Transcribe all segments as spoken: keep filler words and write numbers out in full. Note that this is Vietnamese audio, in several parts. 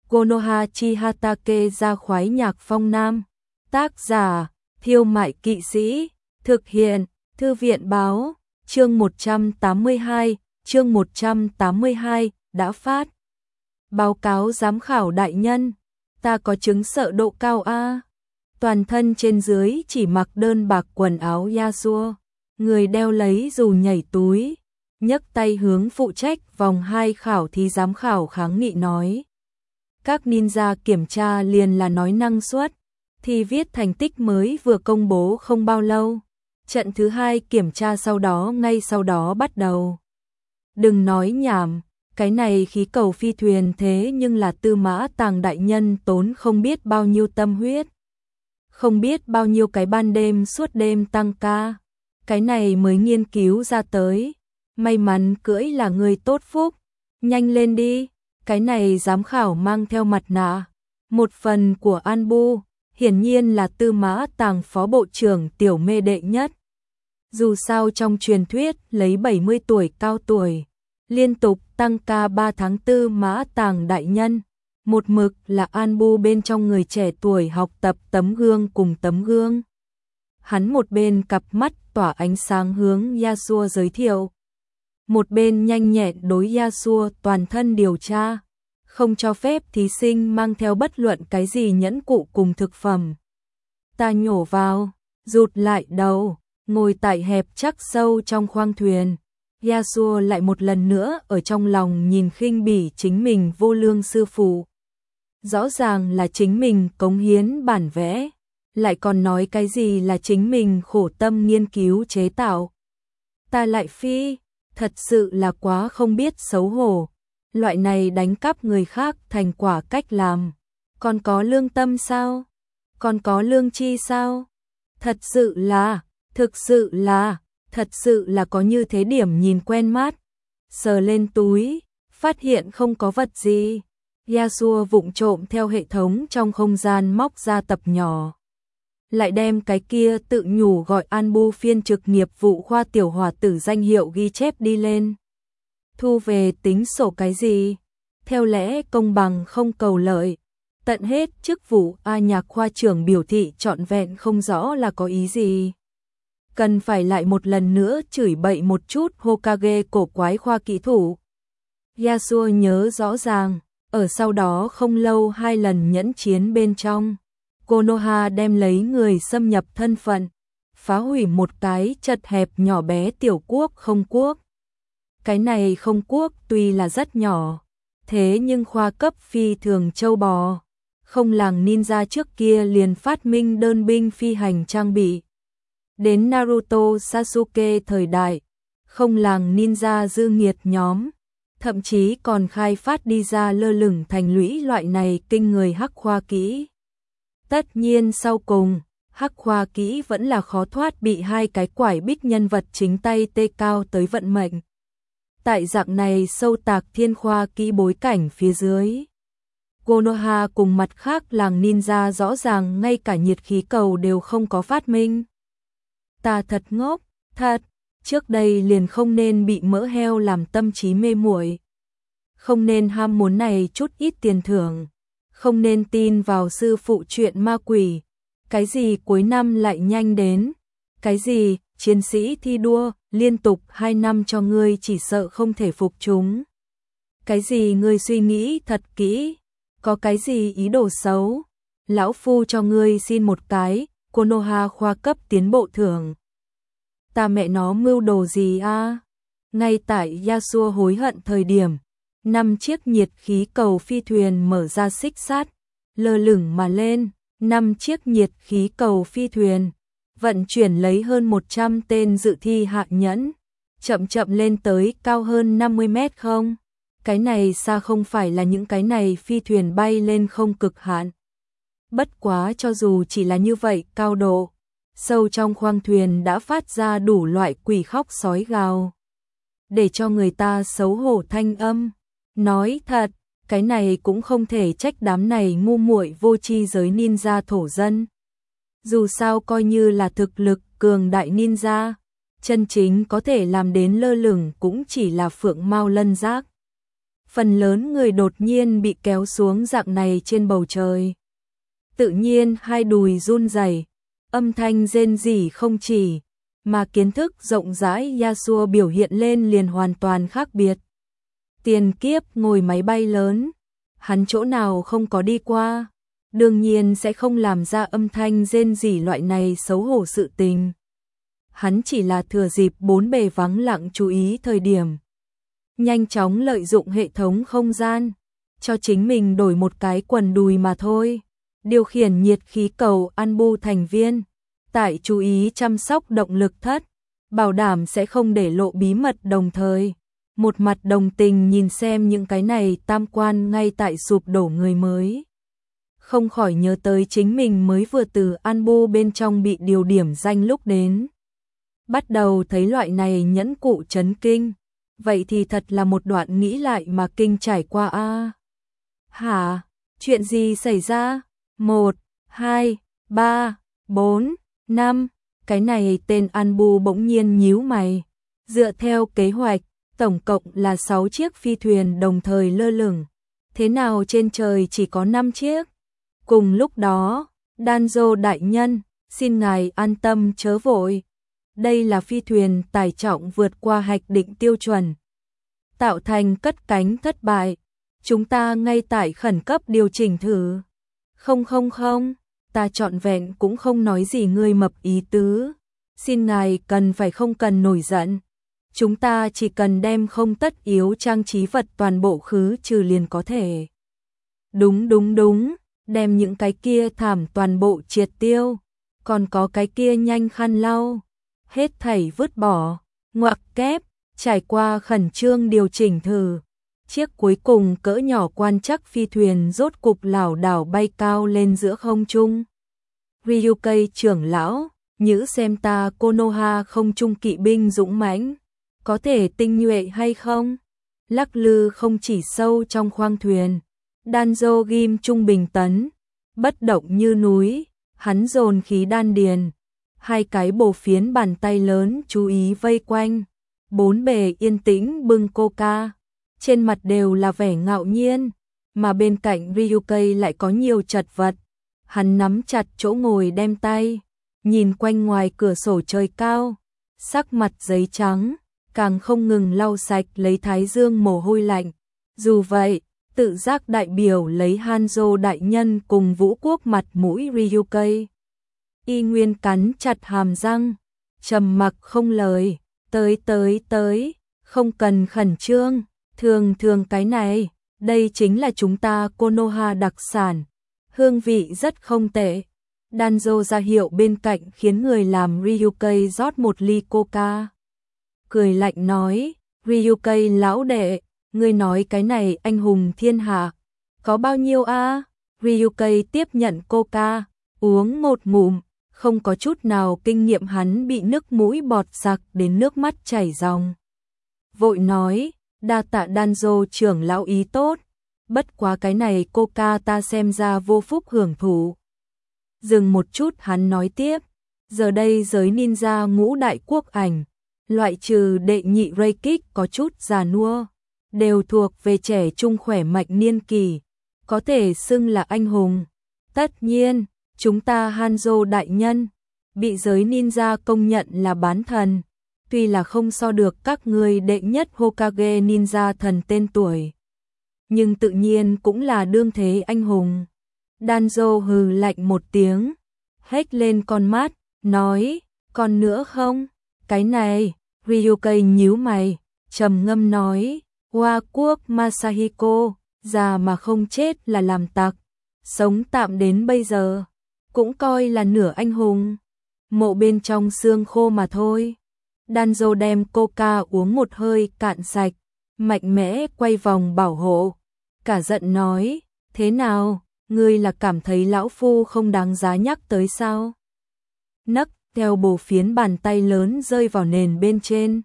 Konoha Chihatake ra khoái nhạc phong nam. Tác giả, Thiêu Mại Kỵ Sĩ. Thực hiện, Thư viện báo. Chương một trăm tám mươi hai, chương một trăm tám mươi hai, đã phát. Báo cáo giám khảo đại nhân, ta có chứng sợ độ cao A. Toàn thân trên dưới chỉ mặc đơn bạc quần áo Yasuo, người đeo lấy dù nhảy túi, nhấc tay hướng phụ trách vòng hai khảo thí giám khảo kháng nghị nói. Các ninja kiểm tra liền là nói năng suất, thì viết thành tích mới vừa công bố không bao lâu. Trận thứ hai kiểm tra sau đó ngay sau đó bắt đầu. Đừng nói nhảm, cái này khí cầu phi thuyền thế nhưng là Tư Mã Tàng đại nhân tốn không biết bao nhiêu tâm huyết. Không biết bao nhiêu cái ban đêm suốt đêm tăng ca. Cái này mới nghiên cứu ra tới. May mắn cưỡi là người tốt phúc. Nhanh lên đi. Cái này giám khảo mang theo mặt nạ. Một phần của An Bu, hiển nhiên là Tư Mã Tàng phó bộ trưởng tiểu mê đệ nhất. Dù sao trong truyền thuyết lấy bảy mươi tuổi cao tuổi, liên tục tăng ca ba tháng Tư Mã Tàng đại nhân, một mực là An Bu bên trong người trẻ tuổi học tập tấm gương cùng tấm gương. Hắn một bên cặp mắt tỏa ánh sáng hướng Yasuo giới thiệu, một bên nhanh nhẹn đối Yasuo toàn thân điều tra, không cho phép thí sinh mang theo bất luận cái gì nhẫn cụ cùng thực phẩm. Ta nhổ vào, rụt lại đầu, ngồi tại hẹp chắc sâu trong khoang thuyền. Yasuo lại một lần nữa ở trong lòng nhìn khinh bỉ chính mình vô lương sư phụ. Rõ ràng là chính mình cống hiến bản vẽ, lại còn nói cái gì là chính mình khổ tâm nghiên cứu chế tạo. Ta lại phi, thật sự là quá không biết xấu hổ. Loại này đánh cắp người khác thành quả cách làm, còn có lương tâm sao? Còn có lương chi sao? Thật sự là, thực sự là, thật sự là có như thế điểm nhìn quen mắt. Sờ lên túi, phát hiện không có vật gì. Yasuo vụng trộm theo hệ thống trong không gian móc ra tập nhỏ. Lại đem cái kia tự nhủ gọi An Bu phiên trực nghiệp vụ khoa tiểu hòa tử danh hiệu ghi chép đi lên. Thu về tính sổ cái gì? Theo lẽ công bằng không cầu lợi. Tận hết chức vụ A Nhạc khoa trưởng biểu thị trọn vẹn không rõ là có ý gì. Cần phải lại một lần nữa chửi bậy một chút Hokage cổ quái khoa kỹ thủ. Yasuo nhớ rõ ràng, ở sau đó không lâu hai lần nhẫn chiến bên trong, Konoha đem lấy người xâm nhập thân phận, phá hủy một cái chật hẹp nhỏ bé tiểu quốc không quốc. Cái này không quốc tuy là rất nhỏ, thế nhưng khoa cấp phi thường châu bò, không làng ninja trước kia liền phát minh đơn binh phi hành trang bị. Đến Naruto Sasuke thời đại, không làng ninja dư nghiệt nhóm, thậm chí còn khai phát đi ra lơ lửng thành lũy loại này kinh người hắc khoa kỹ. Tất nhiên sau cùng, hắc khoa kỹ vẫn là khó thoát bị hai cái quải bích nhân vật chính tay tê cao tới vận mệnh. Tại dạng này sâu tạc thiên khoa kỹ bối cảnh phía dưới, Konoha cùng mặt khác làng ninja rõ ràng ngay cả nhiệt khí cầu đều không có phát minh. Ta thật ngốc, thật, trước đây liền không nên bị mỡ heo làm tâm trí mê muội, không nên ham muốn này chút ít tiền thưởng, không nên tin vào sư phụ chuyện ma quỷ. Cái gì cuối năm lại nhanh đến, cái gì chiến sĩ thi đua liên tục hai năm cho ngươi chỉ sợ không thể phục chúng. Cái gì ngươi suy nghĩ thật kỹ, có cái gì ý đồ xấu, lão phu cho ngươi xin một cái Konoha khoa cấp tiến bộ thưởng. Ta mẹ nó mưu đồ gì a? À? Ngay tại Yasuo hối hận thời điểm, năm chiếc nhiệt khí cầu phi thuyền mở ra xích sắt, lơ lửng mà lên, năm chiếc nhiệt khí cầu phi thuyền vận chuyển lấy hơn một trăm tên dự thi hạ nhẫn, chậm chậm lên tới cao hơn năm mươi mét không? Cái này xa không phải là những cái này phi thuyền bay lên không cực hạn. Bất quá cho dù chỉ là như vậy cao độ, sâu trong khoang thuyền đã phát ra đủ loại quỷ khóc sói gào, để cho người ta xấu hổ thanh âm. Nói thật, cái này cũng không thể trách đám này ngu muội vô tri giới ninja thổ dân. Dù sao coi như là thực lực cường đại ninja, chân chính có thể làm đến lơ lửng cũng chỉ là phượng mao lân giác. phần lớn người đột nhiên bị kéo xuống dạng này trên bầu trời. Tự nhiên hai đùi run rẩy, âm thanh rên rỉ không chỉ, mà kiến thức rộng rãi Yasuo biểu hiện lên liền hoàn toàn khác biệt. Tiền kiếp ngồi máy bay lớn, hắn chỗ nào không có đi qua, đương nhiên sẽ không làm ra âm thanh rên rỉ loại này xấu hổ sự tình. Hắn chỉ là thừa dịp bốn bề vắng lặng chú ý thời điểm, nhanh chóng lợi dụng hệ thống không gian, cho chính mình đổi một cái quần đùi mà thôi. Điều khiển nhiệt khí cầu Anbu thành viên, tại chú ý chăm sóc động lực thất, bảo đảm sẽ không để lộ bí mật, đồng thời một mặt đồng tình nhìn xem những cái này tam quan ngay tại sụp đổ người mới. Không khỏi nhớ tới chính mình mới vừa từ Anbu bên trong bị điều điểm danh lúc đến. Bắt đầu thấy loại này nhẫn cụ chấn kinh, vậy thì thật là một đoạn nghĩ lại mà kinh trải qua a. À. Hả? Chuyện gì xảy ra? Một, hai, ba, bốn, năm, cái này tên Anbu bỗng nhiên nhíu mày. Dựa theo kế hoạch, tổng cộng là sáu chiếc phi thuyền đồng thời lơ lửng. Thế nào trên trời chỉ có năm chiếc? Cùng lúc đó, Danzo đại nhân, xin ngài an tâm chớ vội. Đây là phi thuyền tải trọng vượt qua hạch định tiêu chuẩn, tạo thành cất cánh thất bại. Chúng ta ngay tại khẩn cấp điều chỉnh thử. Không không không, ta trọn vẹn cũng không nói gì ngươi mập ý tứ. Xin ngài cần phải không cần nổi giận. Chúng ta chỉ cần đem không tất yếu trang trí vật toàn bộ khứ trừ liền có thể. Đúng đúng đúng, đem những cái kia thảm toàn bộ triệt tiêu. Còn có cái kia nhanh khăn lau, hết thảy vứt bỏ. Ngoặc kép, trải qua khẩn trương điều chỉnh thử, chiếc cuối cùng cỡ nhỏ quan trắc phi thuyền rốt cục lảo đảo bay cao lên giữa không trung. Ryukai trưởng lão, nhữ xem ta Konoha không trung kỵ binh dũng mãnh, có thể tinh nhuệ hay không? Lắc lư không chỉ sâu trong khoang thuyền. Danzo ghim trung bình tấn, bất động như núi, hắn dồn khí đan điền. Hai cái bồ phiến bàn tay lớn chú ý vây quanh, bốn bề yên tĩnh bưng coca, trên mặt đều là vẻ ngạo nhiên, mà bên cạnh Ryukai lại có nhiều chật vật. Hắn nắm chặt chỗ ngồi đem tay, nhìn quanh ngoài cửa sổ trời cao, sắc mặt giấy trắng, càng không ngừng lau sạch lấy thái dương mồ hôi lạnh. Dù vậy, tự giác đại biểu lấy Hanzo đại nhân cùng vũ quốc mặt mũi Ryukai. Y nguyên cắn chặt hàm răng, trầm mặc không lời, tới tới tới, không cần khẩn trương, thường thường cái này, đây chính là chúng ta Konoha đặc sản, hương vị rất không tệ. Danzo ra hiệu bên cạnh khiến người làm Ryukai rót một ly coca. Cười lạnh nói, Ryukai lão đệ, ngươi nói cái này anh hùng thiên hạ, có bao nhiêu a? À? Ryukai tiếp nhận coca, uống một ngụm, không có chút nào kinh nghiệm hắn bị nước mũi bọt sặc đến nước mắt chảy ròng. Vội nói, đa tạ Danzo trưởng lão ý tốt, bất quá cái này coca ta xem ra vô phúc hưởng thụ. Dừng một chút hắn nói tiếp, giờ đây giới ninja ngũ đại quốc ảnh, loại trừ đệ nhị Reikik có chút già nua, đều thuộc về trẻ trung khỏe mạnh niên kỳ, có thể xưng là anh hùng. Tất nhiên, chúng ta Hanzo đại nhân, bị giới ninja công nhận là bán thần, tuy là không so được các người đệ nhất Hokage ninja thần tên tuổi, nhưng tự nhiên cũng là đương thế anh hùng. Danzo hừ lạnh một tiếng, hét lên con mắt, nói, còn nữa không? Cái này, Ryukai nhíu mày, trầm ngâm nói, Hoa quốc Masahiko, già mà không chết là làm tặc, sống tạm đến bây giờ, cũng coi là nửa anh hùng, mộ bên trong xương khô mà thôi. Danzo đem coca uống một hơi cạn sạch, mạnh mẽ quay vòng bảo hộ, cả giận nói, thế nào, ngươi là cảm thấy lão phu không đáng giá nhắc tới sao? Nấc theo bồ phiến bàn tay lớn rơi vào nền bên trên.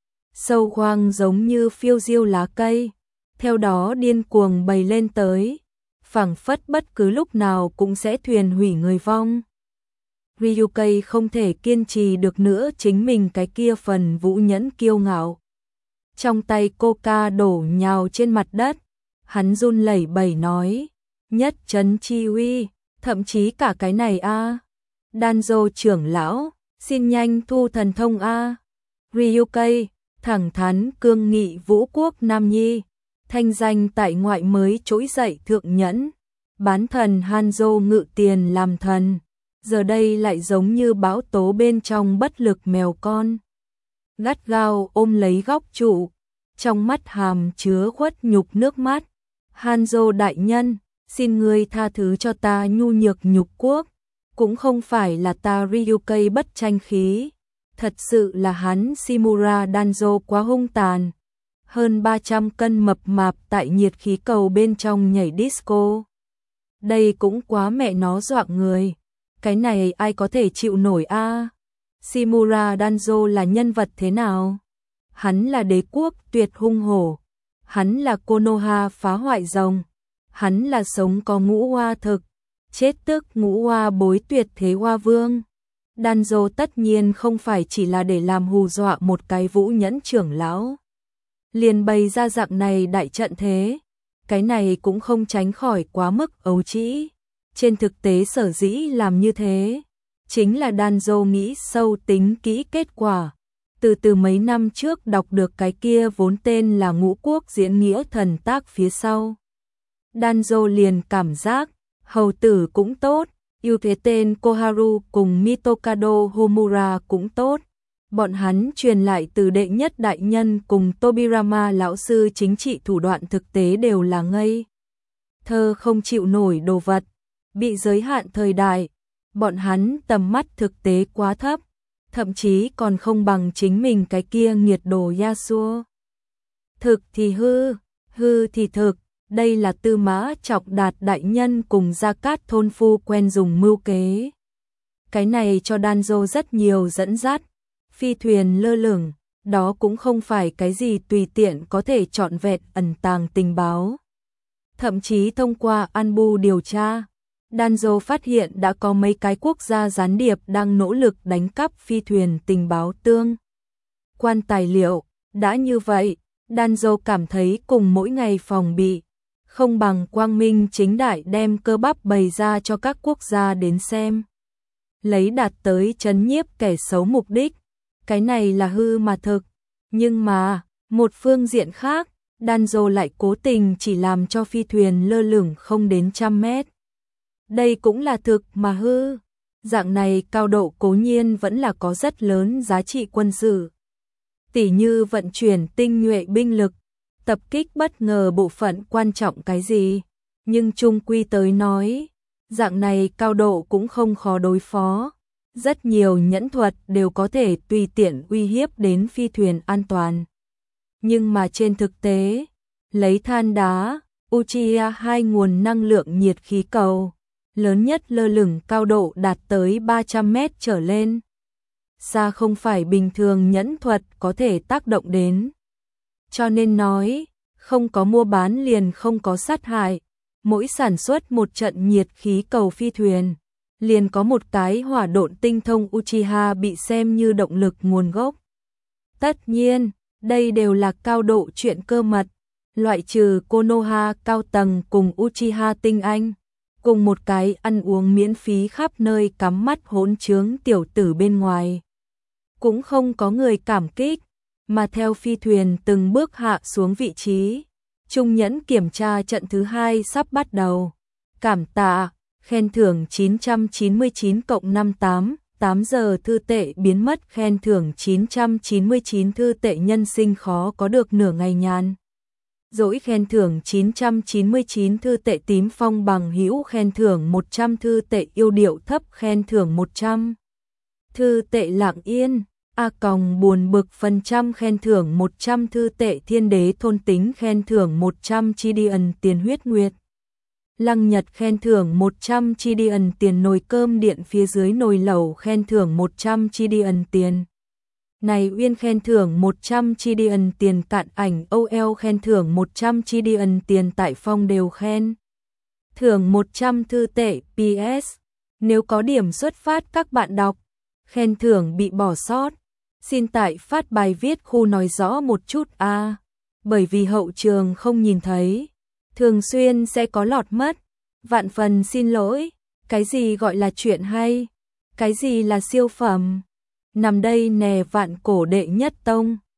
Sâu khoang giống như phiêu diêu lá cây, theo đó điên cuồng bày lên tới, phảng phất bất cứ lúc nào cũng sẽ thuyền hủy người vong. Ryukai không thể kiên trì được nữa chính mình cái kia phần vũ nhẫn kiêu ngạo. Trong tay coca đổ nhào trên mặt đất, hắn run lẩy bẩy nói, nhất trấn chi uy, thậm chí cả cái này a. Danzo trưởng lão, xin nhanh thu thần thông a. Ryukai, thẳng thắn cương nghị vũ quốc Nam Nhi, thanh danh tại ngoại mới trỗi dậy thượng nhẫn, bán thần Hanzo ngự tiền làm thần, giờ đây lại giống như bão tố bên trong bất lực mèo con. Gắt gao ôm lấy góc trụ, trong mắt hàm chứa khuất nhục nước mắt. Hanzo đại nhân, xin ngươi tha thứ cho ta nhu nhược nhục quốc, cũng không phải là ta Ryukai bất tranh khí, thật sự là hắn Shimura Danzo quá hung tàn. Hơn ba trăm cân mập mạp tại nhiệt khí cầu bên trong nhảy disco. Đây cũng quá mẹ nó dọa người, cái này ai có thể chịu nổi a? À? Shimura Danzo là nhân vật thế nào? Hắn là đế quốc tuyệt hung hổ, hắn là Konoha phá hoại rồng, hắn là sống có ngũ hoa thực, chết tức ngũ hoa bối tuyệt thế hoa vương. Danzo tất nhiên không phải chỉ là để làm hù dọa một cái vũ nhẫn trưởng lão. Liền bày ra dạng này đại trận thế, cái này cũng không tránh khỏi quá mức ấu trĩ. Trên thực tế sở dĩ làm như thế, chính là Danzo nghĩ sâu tính kỹ kết quả. Từ từ mấy năm trước đọc được cái kia vốn tên là Ngũ Quốc diễn nghĩa thần tác phía sau. Danzo liền cảm giác, hầu tử cũng tốt, yêu thế tên Koharu cùng Mitokado Homura cũng tốt. Bọn hắn truyền lại từ đệ nhất đại nhân cùng Tobirama lão sư chính trị thủ đoạn thực tế đều là ngây thơ không chịu nổi đồ vật, bị giới hạn thời đại. Bọn hắn tầm mắt thực tế quá thấp, thậm chí còn không bằng chính mình cái kia nghiệt đồ Yasuo. Thực thì hư, hư thì thực, đây là Tư Mã Trọng Đạt đại nhân cùng Gia Cát thôn phu quen dùng mưu kế. Cái này cho Danzo rất nhiều dẫn dắt. Phi thuyền lơ lửng, đó cũng không phải cái gì tùy tiện có thể trọn vẹn ẩn tàng tình báo. Thậm chí thông qua Anbu điều tra, Danzo phát hiện đã có mấy cái quốc gia gián điệp đang nỗ lực đánh cắp phi thuyền tình báo tương quan tài liệu. Đã như vậy, Danzo cảm thấy cùng mỗi ngày phòng bị, không bằng quang minh chính đại đem cơ bắp bày ra cho các quốc gia đến xem. Lấy đạt tới trấn nhiếp kẻ xấu mục đích. Cái này là hư mà thực, nhưng mà, một phương diện khác, Danzo lại cố tình chỉ làm cho phi thuyền lơ lửng không đến trăm mét. Đây cũng là thực mà hư, dạng này cao độ cố nhiên vẫn là có rất lớn giá trị quân sự. Tỉ như vận chuyển tinh nhuệ binh lực, tập kích bất ngờ bộ phận quan trọng cái gì, nhưng chung quy tới nói, dạng này cao độ cũng không khó đối phó. Rất nhiều nhẫn thuật đều có thể tùy tiện uy hiếp đến phi thuyền an toàn. Nhưng mà trên thực tế, lấy than đá, Uchiha hai nguồn năng lượng nhiệt khí cầu, lớn nhất lơ lửng cao độ đạt tới ba trăm mét trở lên. Xa không phải bình thường nhẫn thuật có thể tác động đến. Cho nên nói, không có mua bán liền không có sát hại. Mỗi sản xuất một trận nhiệt khí cầu phi thuyền, liền có một cái hỏa độn tinh thông Uchiha bị xem như động lực nguồn gốc. Tất nhiên, đây đều là cao độ chuyện cơ mật, loại trừ Konoha cao tầng cùng Uchiha tinh anh, cùng một cái ăn uống miễn phí khắp nơi cắm mắt hỗn trướng tiểu tử bên ngoài. Cũng không có người cảm kích, mà theo phi thuyền từng bước hạ xuống vị trí, Trung nhẫn kiểm tra trận thứ hai sắp bắt đầu. Cảm tạ. Khen thưởng chín trăm chín mươi chín cộng năm mươi tám, tám giờ thư tệ biến mất. Khen thưởng chín trăm chín mươi chín thư tệ nhân sinh khó có được nửa ngày nhàn dỗi. Khen thưởng chín trăm chín mươi chín thư tệ tím phong bằng hữu. Khen thưởng một trăm thư tệ yêu điệu thấp. Khen thưởng một trăm thư tệ lặng yên. A còng buồn bực phần trăm. Khen thưởng một trăm thư tệ thiên đế thôn tính. Khen thưởng một trăm chi đi ẩn tiền huyết nguyệt Lăng Nhật. Khen thưởng một trăm chi đi ẩn tiền nồi cơm điện phía dưới nồi lẩu. Khen thưởng một trăm chi đi ẩn tiền này Uyên. Khen thưởng một trăm chi đi ẩn tiền cạn ảnh ô lờ. Khen thưởng một trăm chi đi ẩn tiền tại phong đều. Khen thưởng một trăm thư tệ. pê ét Nếu có điểm xuất phát các bạn đọc, khen thưởng bị bỏ sót, Xin tại phát bài viết khu nói rõ một chút a à, bởi vì hậu trường không nhìn thấy, thường xuyên sẽ có lọt mất. Vạn phần xin lỗi, cái gì gọi là chuyện hay, cái gì là siêu phẩm. Nằm đây nè vạn cổ đệ nhất tông.